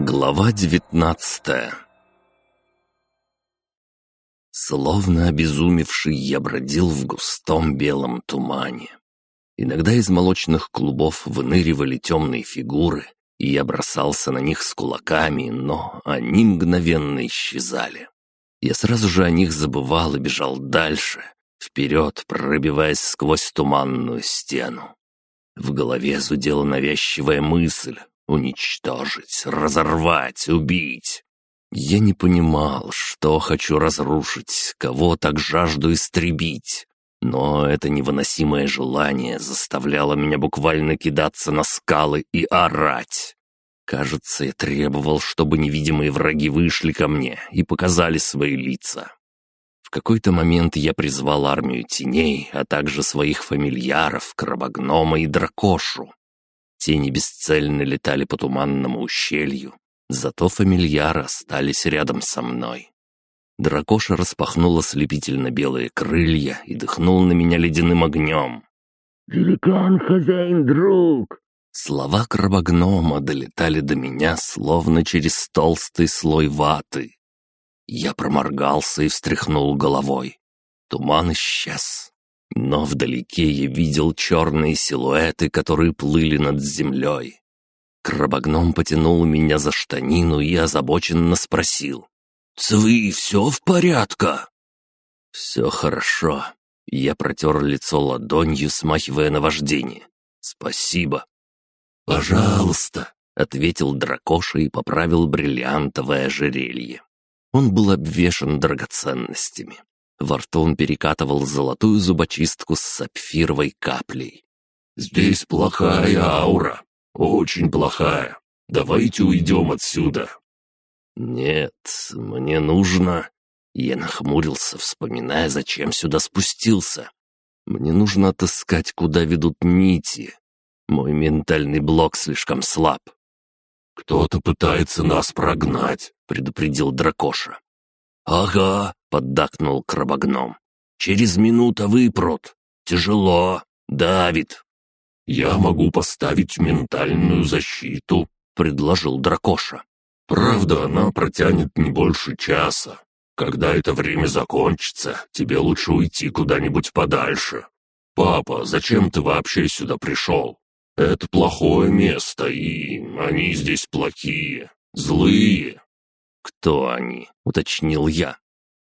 Глава 19. Словно обезумевший, я бродил в густом белом тумане. Иногда из молочных клубов выныривали темные фигуры, и я бросался на них с кулаками, но они мгновенно исчезали. Я сразу же о них забывал и бежал дальше, вперед, пробиваясь сквозь туманную стену. В голове зудела навязчивая мысль — уничтожить, разорвать, убить. Я не понимал, что хочу разрушить, кого так жажду истребить. Но это невыносимое желание заставляло меня буквально кидаться на скалы и орать. Кажется, я требовал, чтобы невидимые враги вышли ко мне и показали свои лица. В какой-то момент я призвал армию теней, а также своих фамильяров, крабогнома и дракошу. Тени бесцельно летали по туманному ущелью, зато фамильяры остались рядом со мной. Дракоша распахнула слепительно белые крылья и дыхнул на меня ледяным огнем. «Великан, хозяин, друг!» Слова крабогнома долетали до меня, словно через толстый слой ваты. Я проморгался и встряхнул головой. Туман исчез. Но вдалеке я видел черные силуэты, которые плыли над землей. Крабогном потянул меня за штанину и озабоченно спросил: «Цвы, все в порядке?» «Все хорошо». Я протер лицо ладонью, смахивая наваждение. «Спасибо». «Пожалуйста», — ответил дракоша и поправил бриллиантовое ожерелье. Он был обвешан драгоценностями. Во рту он перекатывал золотую зубочистку с сапфировой каплей. «Здесь плохая аура, очень плохая. Давайте уйдем отсюда». «Нет, мне нужно...» Я нахмурился, вспоминая, зачем сюда спустился. «Мне нужно отыскать, куда ведут нити. Мой ментальный блок слишком слаб». «Кто-то пытается нас прогнать», — предупредил дракоша. «Ага», — поддакнул крабогном. «Через минуту выпрут. Тяжело. Давит». «Я могу поставить ментальную защиту», — предложил дракоша. «Правда, она протянет не больше часа. Когда это время закончится, тебе лучше уйти куда-нибудь подальше. Папа, зачем ты вообще сюда пришел? Это плохое место, и они здесь плохие, злые». «Кто они?» — уточнил я.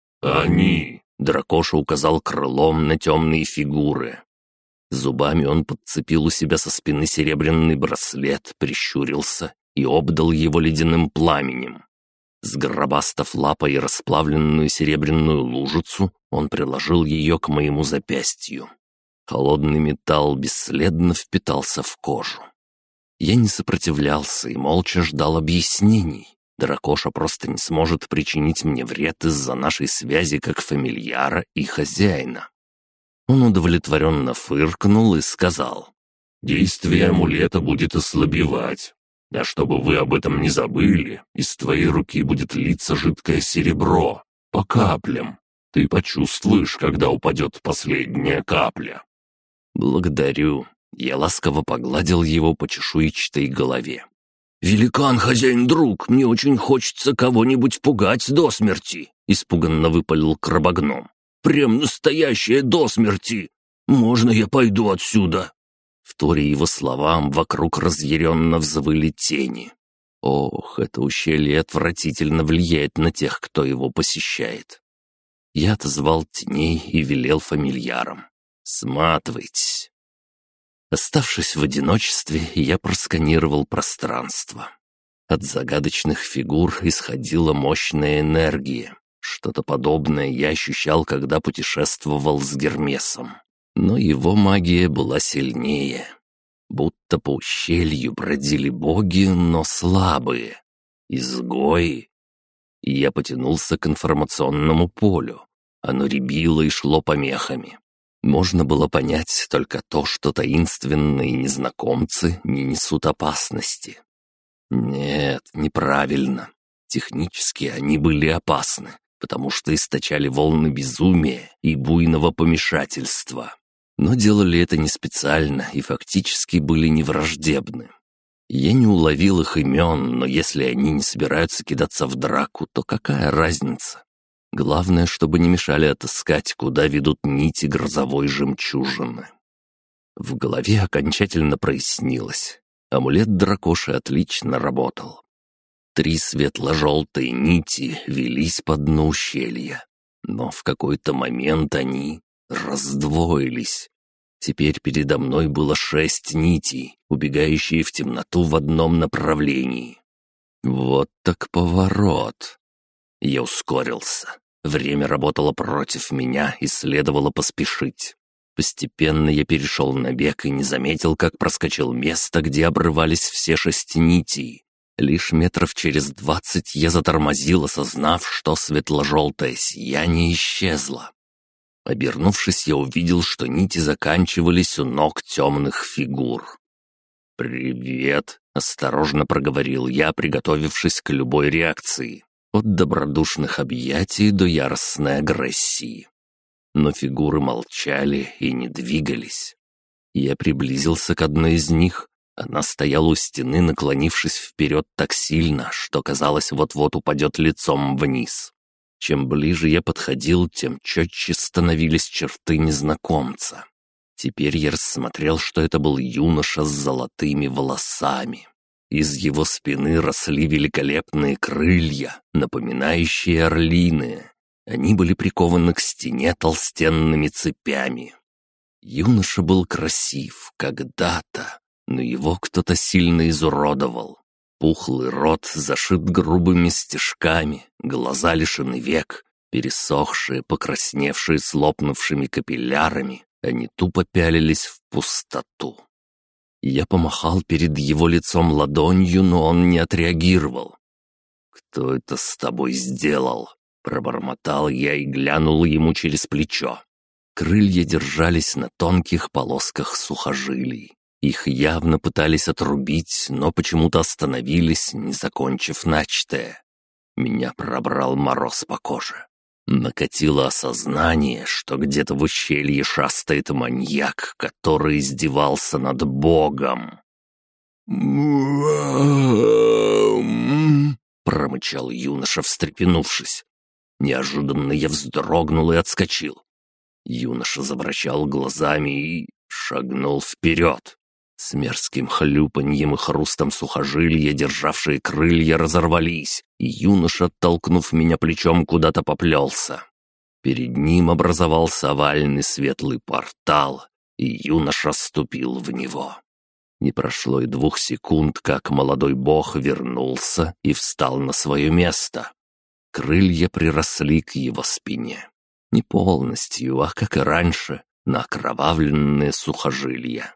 «Они». Дракоша указал крылом на темные фигуры. Зубами он подцепил у себя со спины серебряный браслет, прищурился и обдал его ледяным пламенем. Сгробастав лапой расплавленную серебряную лужицу, он приложил ее к моему запястью. Холодный металл бесследно впитался в кожу. Я не сопротивлялся и молча ждал объяснений. Дракоша просто не сможет причинить мне вред из-за нашей связи как фамильяра и хозяина. Он удовлетворенно фыркнул и сказал: «Действие амулета будет ослабевать. А чтобы вы об этом не забыли, из твоей руки будет литься жидкое серебро, по каплям. Ты почувствуешь, когда упадет последняя капля». «Благодарю». Я ласково погладил его по чешуйчатой голове. «Великан, хозяин, друг, мне очень хочется кого-нибудь пугать до смерти», — испуганно выпалил крабогном. «Прям настоящее до смерти! Можно я пойду отсюда?» Вторя его словам, вокруг разъяренно взвыли тени. Ох, это ущелье отвратительно влияет на тех, кто его посещает. Я отозвал теней и велел фамильярам: «Сматывайтесь». Оставшись в одиночестве, я просканировал пространство. От загадочных фигур исходила мощная энергия. Что-то подобное я ощущал, когда путешествовал с Гермесом. Но его магия была сильнее. Будто по ущелью бродили боги, но слабые. Изгои. И я потянулся к информационному полю. Оно рябило и шло помехами. Можно было понять только то, что таинственные незнакомцы не несут опасности. Нет, неправильно. Технически они были опасны, потому что источали волны безумия и буйного помешательства. Но делали это не специально и фактически были невраждебны. Я не уловил их имен, но если они не собираются кидаться в драку, то какая разница? Главное, чтобы не мешали отыскать, куда ведут нити грозовой жемчужины. В голове окончательно прояснилось. Амулет дракоши отлично работал. 3 светло-желтые нити велись по дну ущелья, но в какой-то момент они раздвоились. Теперь передо мной было 6 нитей, убегающие в темноту в одном направлении. Вот так поворот. Я ускорился. Время работало против меня, и следовало поспешить. Постепенно я перешел на бег и не заметил, как проскочил место, где обрывались все 6 нитей. Лишь метров через 20 я затормозил, осознав, что светло-желтое сияние исчезло. Обернувшись, я увидел, что нити заканчивались у ног темных фигур. «Привет», — осторожно проговорил я, приготовившись к любой реакции, от добродушных объятий до яростной агрессии. Но фигуры молчали и не двигались. Я приблизился к одной из них. Она стояла у стены, наклонившись вперед так сильно, что, казалось, вот-вот упадет лицом вниз. Чем ближе я подходил, тем четче становились черты незнакомца. Теперь я рассмотрел, что это был юноша с золотыми волосами. Из его спины росли великолепные крылья, напоминающие орлиные. Они были прикованы к стене толстенными цепями. Юноша был красив когда-то, но его кто-то сильно изуродовал. Пухлый рот зашит грубыми стежками, глаза лишены век, пересохшие, покрасневшие с лопнувшими капиллярами, они тупо пялились в пустоту. Я помахал перед его лицом ладонью, но он не отреагировал. «Кто это с тобой сделал?» — пробормотал я и глянул ему через плечо. Крылья держались на тонких полосках сухожилий. Их явно пытались отрубить, но почему-то остановились, не закончив начатое. Меня пробрал мороз по коже. Накатило осознание, что где-то в ущелье шастает маньяк, который издевался над Богом. Промычал юноша, встрепенувшись. Неожиданно я вздрогнул и отскочил. Юноша завращал глазами и шагнул вперед. С мерзким хлюпаньем и хрустом сухожилия, державшие крылья, разорвались, и юноша, оттолкнув меня плечом, куда-то поплелся. Перед ним образовался овальный светлый портал, и юноша ступил в него. Не прошло и 2 секунд, как молодой бог вернулся и встал на свое место. Крылья приросли к его спине. Не полностью, а, как и раньше, на окровавленные сухожилия.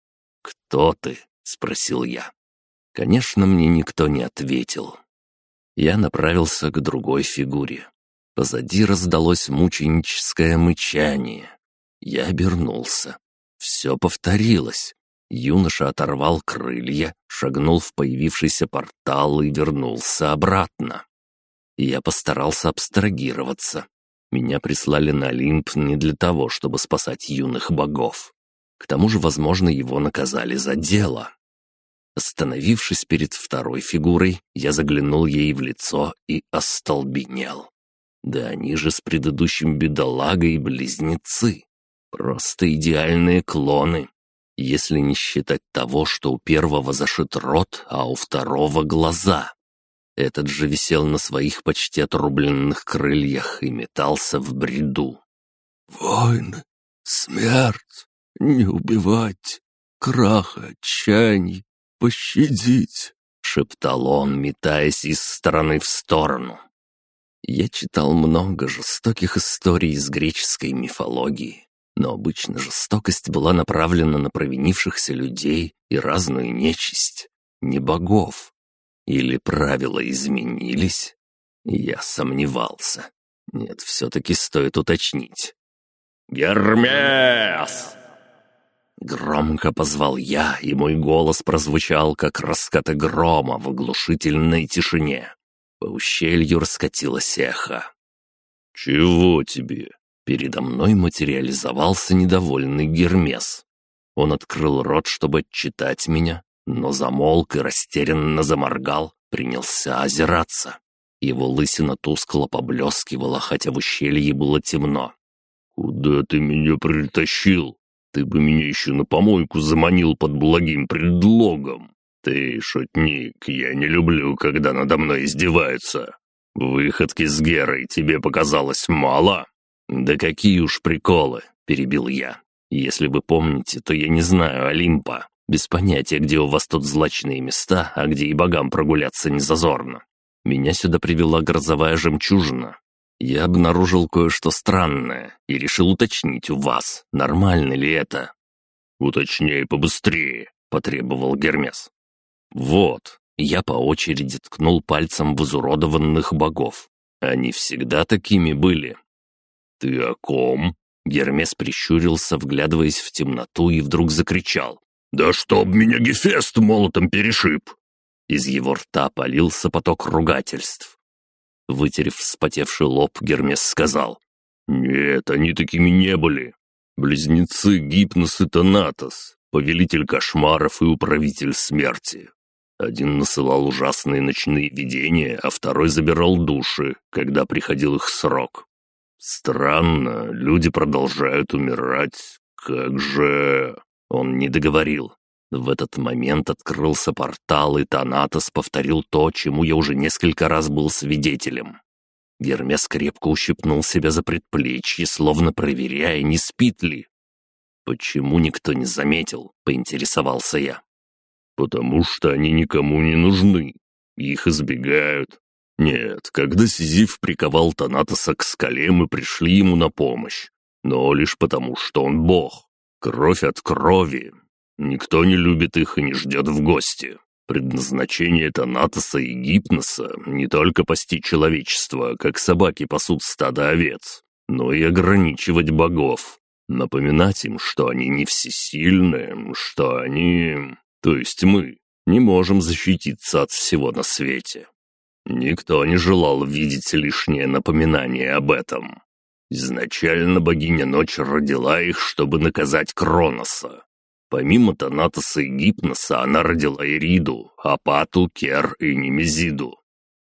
«Кто ты?» — спросил я. Конечно, мне никто не ответил. Я направился к другой фигуре. Позади раздалось мученическое мычание. Я обернулся. Все повторилось. Юноша оторвал крылья, шагнул в появившийся портал и вернулся обратно. Я постарался абстрагироваться. Меня прислали на Олимп не для того, чтобы спасать юных богов. К тому же, возможно, его наказали за дело. Остановившись перед второй фигурой, я заглянул ей в лицо и остолбенел. Да они же с предыдущим бедолагой близнецы. Просто идеальные клоны. Если не считать того, что у первого зашит рот, а у второго глаза. Этот же висел на своих почти отрубленных крыльях и метался в бреду. «Войны, смерть, не убивать, крах, отчаяние, пощадить», — шептал он, метаясь из стороны в сторону. Я читал много жестоких историй из греческой мифологии, но обычно жестокость была направлена на провинившихся людей и разную нечисть, не богов. Или правила изменились? Я сомневался. Нет, все-таки стоит уточнить. «Гермес!» Громко позвал я, и мой голос прозвучал, как раскаты грома в оглушительной тишине. По ущелью раскатилось эхо. «Чего тебе?» Передо мной материализовался недовольный Гермес. Он открыл рот, чтобы отчитать меня, но не смог. Лишь взгляд его но замолк и растерянно заморгал, принялся озираться. Его лысина тускло поблескивала, хотя в ущелье было темно. «Куда ты меня притащил? Ты бы меня еще на помойку заманил под благим предлогом. Ты, шутник, я не люблю, когда надо мной издеваются. Выходки с Герой тебе показалось мало?» «Да какие уж приколы!» — перебил я. «Если вы помните, то я не знаю Олимпа. Без понятия, где у вас тут злачные места, а где и богам прогуляться не зазорно. Меня сюда привела грозовая жемчужина. Я обнаружил кое-что странное и решил уточнить у вас, нормально ли это». «Уточняй побыстрее», — потребовал Гермес. «Вот». Я по очереди ткнул пальцем в изуродованных богов. Они всегда такими были. «Ты о ком?» Гермес прищурился, вглядываясь в темноту, и вдруг закричал. «Да чтоб меня Гефест молотом перешиб!» Из его рта полился поток ругательств. Вытерев вспотевший лоб, Гермес сказал. «Нет, они такими не были. Близнецы Гипнос и Танатос, повелитель кошмаров и управитель смерти. Один насылал ужасные ночные видения, а второй забирал души, когда приходил их срок. Странно, люди продолжают умирать. Как же...» Он не договорил. В этот момент открылся портал, и Танатос повторил то, чему я уже несколько раз был свидетелем. Гермес крепко ущипнул себя за предплечье, словно проверяя, не спит ли. «Почему никто не заметил?» — поинтересовался я. «Потому что они никому не нужны. Их избегают. Нет, когда Сизиф приковал Танатоса к скале, мы пришли ему на помощь. Но лишь потому, что он бог. Кровь от крови. Никто не любит их и не ждет в гости. Предназначение Танатоса и Гипноса не только пасти человечество, как собаки пасут стадо овец, но и ограничивать богов. Напоминать им, что они не всесильны, что они, то есть мы, не можем защититься от всего на свете. Никто не желал видеть лишнее напоминание об этом. Изначально богиня Ночь родила их, чтобы наказать Кроноса. Помимо Танатоса и Гипноса она родила Ириду, Апату, Кер и Немезиду.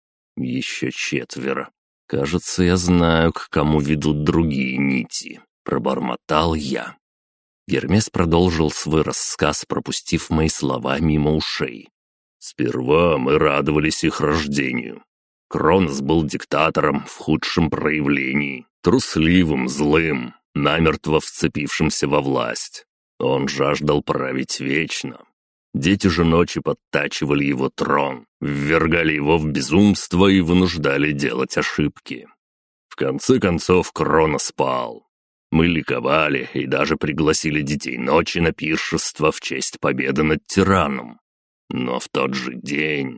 Еще 4. Кажется, я знаю, к кому ведут другие нити. Пробормотал я. Гермес продолжил свой рассказ, пропустив мои слова мимо ушей. Сперва мы радовались их рождению. Кронос был диктатором в худшем проявлении, трусливым, злым, намертво вцепившимся во власть. Он жаждал править вечно. Дети же Ночи подтачивали его трон, ввергали его в безумство и вынуждали делать ошибки. В конце концов Кронос пал. Мы ликовали и даже пригласили детей Ночи на пиршество в честь победы над тираном. Но в тот же день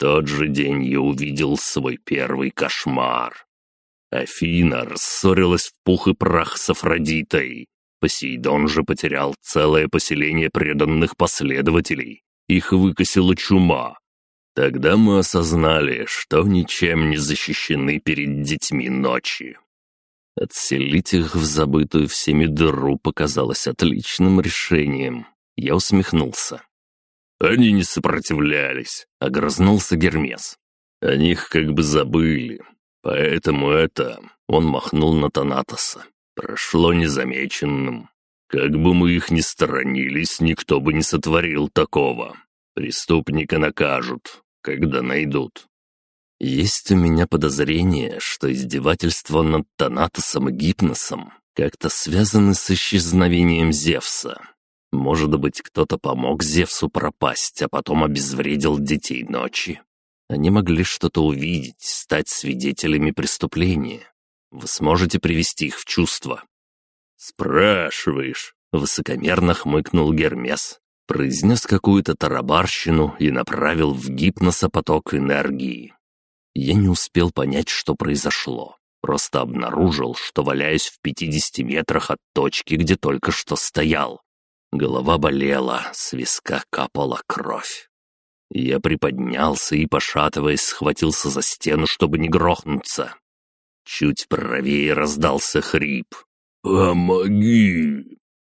я увидел свой первый кошмар. Афина рассорилась в пух и прах с Афродитой. Посейдон же потерял целое поселение преданных последователей. Их выкосила чума. Тогда мы осознали, что ничем не защищены перед детьми Ночи. Отселить их в забытую всеми дыру показалось отличным решением. Я усмехнулся. «Они не сопротивлялись», — огрызнулся Гермес. «О них как бы забыли. Поэтому он махнул на Танатоса. Прошло незамеченным. Как бы мы их ни сторонились, никто бы не сотворил такого. Преступника накажут, когда найдут». Есть у меня подозрение, что издевательства над Танатосом и Гипносом как-то связаны с исчезновением Зевса. Может быть, кто-то помог Зевсу пропасть, а потом обезвредил детей Ночи. Они могли что-то увидеть, стать свидетелями преступления. Вы сможете привести их в чувство?» «Спрашиваешь?» — высокомерно хмыкнул Гермес, произнес какую-то тарабарщину и направил в Гипноса поток энергии. Я не успел понять, что произошло. Просто обнаружил, что валяюсь в 50 метрах от точки, где только что стоял. Голова болела, с виска капала кровь. Я приподнялся и, пошатываясь, схватился за стену, чтобы не грохнуться. Чуть правее раздался хрип. «Помоги!»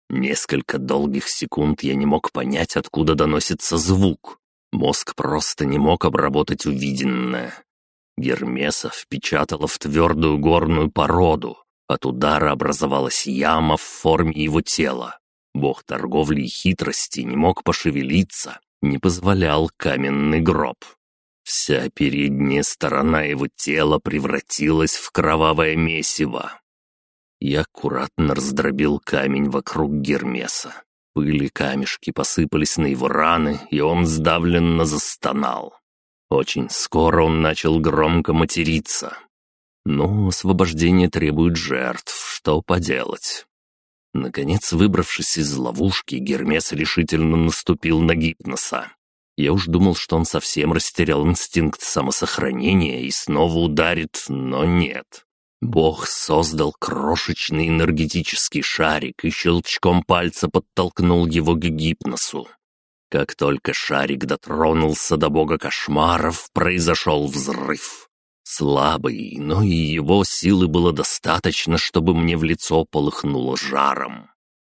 Несколько долгих секунд я не мог понять, откуда доносится звук. Мозг просто не мог обработать увиденное. Гермеса впечатала в твердую горную породу. От удара образовалась яма в форме его тела. Бог торговли и хитрости не мог пошевелиться, не позволял каменный гроб. Вся передняя сторона его тела превратилась в кровавое месиво. Я аккуратно раздробил камень вокруг Гермеса. Пыль и камешки посыпались на его раны, и он сдавленно застонал. Очень скоро он начал громко материться. Но освобождение требует жертв, что поделать. Наконец, выбравшись из ловушки, Гермес решительно наступил на Гипноса. Я уж думал, что он совсем растерял инстинкт самосохранения и снова ударит, но нет. Бог создал крошечный энергетический шарик и щелчком пальца подтолкнул его к Гипносу. Как только шарик дотронулся до бога кошмаров, произошел взрыв. Слабый, но и его силы было достаточно, чтобы мне в лицо полыхнуло жаром.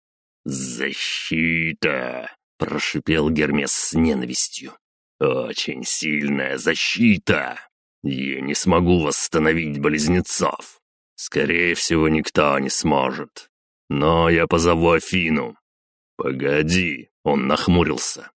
«Защита!» — прошипел Гермес с ненавистью. «Очень сильная защита! Я не смогу восстановить близнецов. Скорее всего, никто не сможет. Но я позову Афину». «Погоди!» — он нахмурился.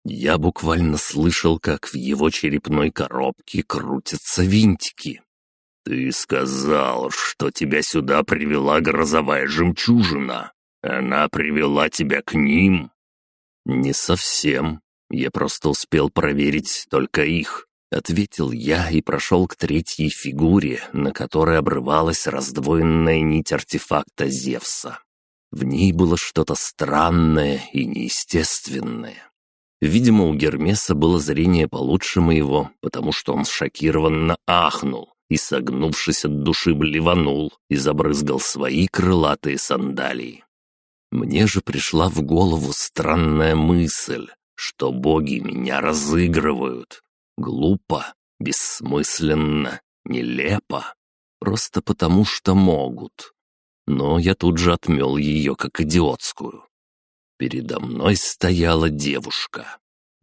Я буквально слышал, как в его черепной коробке крутятся винтики. «Ты сказал, что тебя сюда привела грозовая жемчужина. Она привела тебя к ним?» «Не совсем. Я просто успел проверить только их», — ответил я и прошел к третьей фигуре, на которой обрывалась раздвоенная нить артефакта Зевса. В ней было что-то странное и неестественное. Видимо, у Гермеса было зрение получше моего, потому что он шокированно ахнул и, согнувшись от души, блеванул и забрызгал свои крылатые сандалии. Мне же пришла в голову странная мысль, что боги меня разыгрывают. Глупо, бессмысленно, нелепо, просто потому что могут. Но я тут же отмел ее как идиотскую. Передо мной стояла девушка.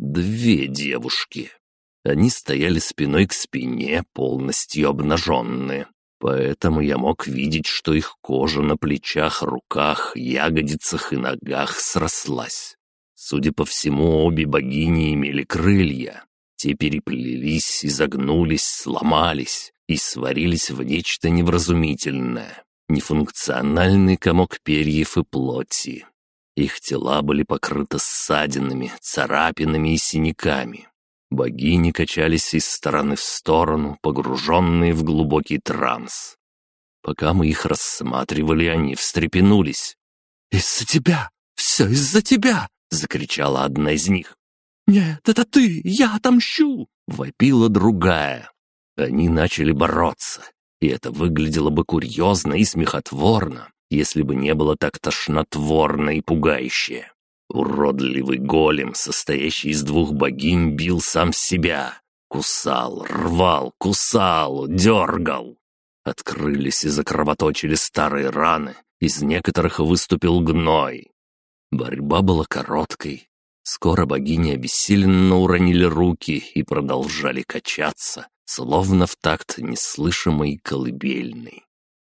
Две девушки. Они стояли спиной к спине, полностью обнаженные. Поэтому я мог видеть, что их кожа на плечах, руках, ягодицах и ногах срослась. Судя по всему, обе богини имели крылья. Те переплелись, изогнулись, сломались и сварились в нечто невразумительное. Нефункциональный комок перьев и плоти. Их тела были покрыты ссадинами, царапинами и синяками. Богини качались из стороны в сторону, погруженные в глубокий транс. Пока мы их рассматривали, они встрепенулись. «Из-за тебя! Все из-за тебя!» — закричала одна из них. «Нет, это ты! Я отомщу!» — вопила другая. Они начали бороться, и это выглядело бы курьезно и смехотворно, если бы не было так тошнотворно и пугающе. Уродливый голем, состоящий из двух богинь, бил сам себя. Кусал, рвал, кусал, дергал. Открылись и закровоточили старые раны, из некоторых выступил гной. Борьба была короткой. Скоро богини обессиленно уронили руки и продолжали качаться, словно в такт неслышимой колыбельной.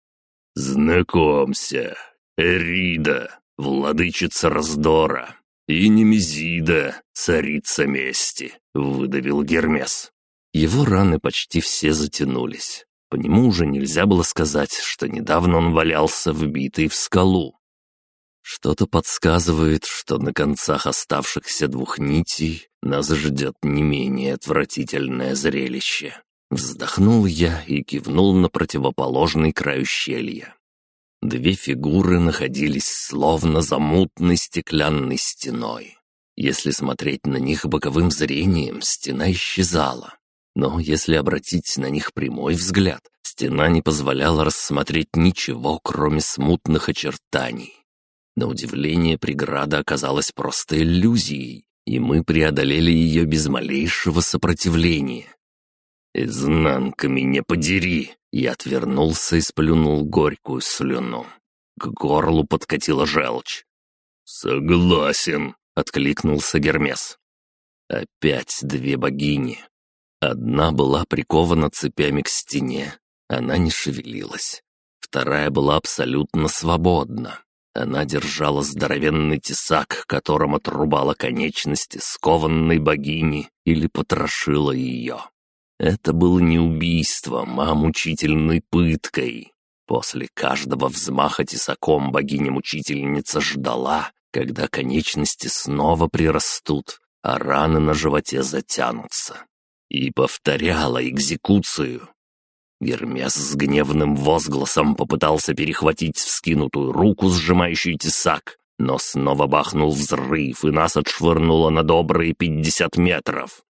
«Знакомься, Эрида, владычица раздора, и Немезида, царица мести», — выдавил Гермес. Его раны почти все затянулись. По нему уже нельзя было сказать, что недавно он валялся вбитый в скалу. Что-то подсказывает, что на концах оставшихся двух нитей нас ждет не менее отвратительное зрелище. Вздохнул я и кивнул на противоположный край ущелья. Две фигуры находились словно за мутной стеклянной стеной. Если смотреть на них боковым зрением, стена исчезала. Но если обратить на них прямой взгляд, стена не позволяла рассмотреть ничего, кроме смутных очертаний. На удивление, преграда оказалась просто иллюзией, и мы преодолели ее без малейшего сопротивления. «Изнанка меня подери!» Я отвернулся и сплюнул горькую слюну. К горлу подкатила желчь. «Согласен», — откликнулся Гермес. Опять две богини. Одна была прикована цепями к стене, она не шевелилась. Вторая была абсолютно свободна. Она держала здоровенный тесак, которым отрубала конечности скованной богини или потрошила ее. Это было не убийством, а мучительной пыткой. После каждого взмаха тесаком богиня-мучительница ждала, когда конечности снова прирастут, а раны на животе затянутся. И повторяла экзекуцию. Гермес с гневным возгласом попытался перехватить вскинутую руку, сжимающую тесак, но снова бахнул взрыв, и нас отшвырнуло на добрые 50 метров.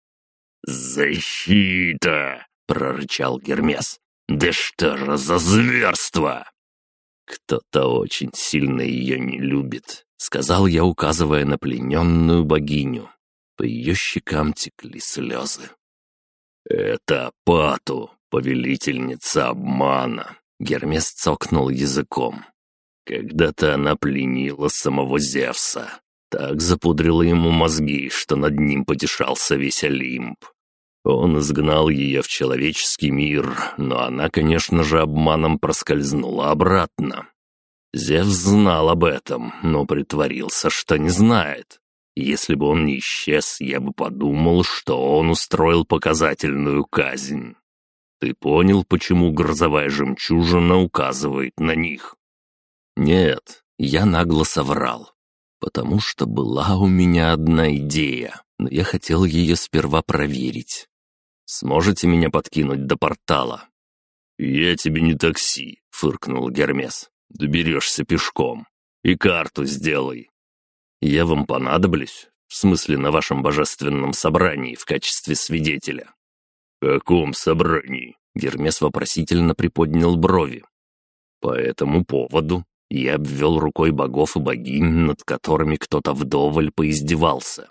«Защита!» — прорычал Гермес. «Да что же за зверство!» «Кто-то очень сильно ее не любит», — сказал я, указывая на плененную богиню. По ее щекам текли слезы. «Это Пату, повелительница обмана», — Гермес цокнул языком. «Когда-то она пленила самого Зевса, так запудрила ему мозги, что над ним потешался весь Олимп. Он изгнал ее в человеческий мир, но она, конечно же, обманом проскользнула обратно. Зевс знал об этом, но притворился, что не знает. Если бы он не исчез, я бы подумал, что он устроил показательную казнь. Ты понял, почему грозовая жемчужина указывает на них?» «Нет, я нагло соврал. Потому что была у меня одна идея, но я хотел ее сперва проверить. Сможете меня подкинуть до портала?» «Я тебе не такси», — фыркнул Гермес. «Доберешься пешком. И карту сделай». «Я вам понадоблюсь? В смысле, на вашем божественном собрании в качестве свидетеля?» «В каком собрании?» — Гермес вопросительно приподнял брови. «По этому поводу я обвел рукой богов и богинь, над которыми кто-то вдоволь поиздевался».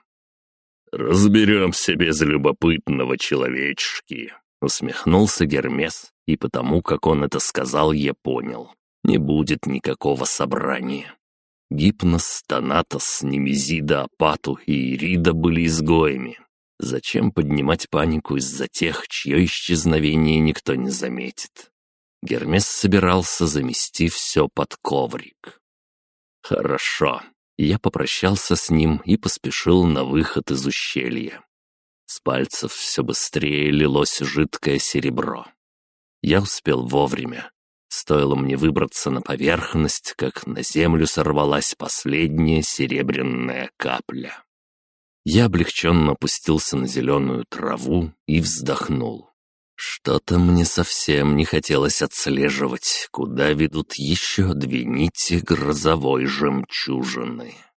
«Разберемся без любопытного человечки», — усмехнулся Гермес, и потому, как он это сказал, я понял. Не будет никакого собрания. Гипнос, Танатос, Немезида, Апату и Ирида были изгоями. Зачем поднимать панику из-за тех, чье исчезновение никто не заметит? Гермес собирался замести все под коврик. «Хорошо». Я попрощался с ним и поспешил на выход из ущелья. С пальцев все быстрее лилось жидкое серебро. Я успел вовремя. Стоило мне выбраться на поверхность, как на землю сорвалась последняя серебряная капля. Я облегченно опустился на зеленую траву и вздохнул. Что-то мне совсем не хотелось отслеживать, куда ведут еще две нити грозовой жемчужины.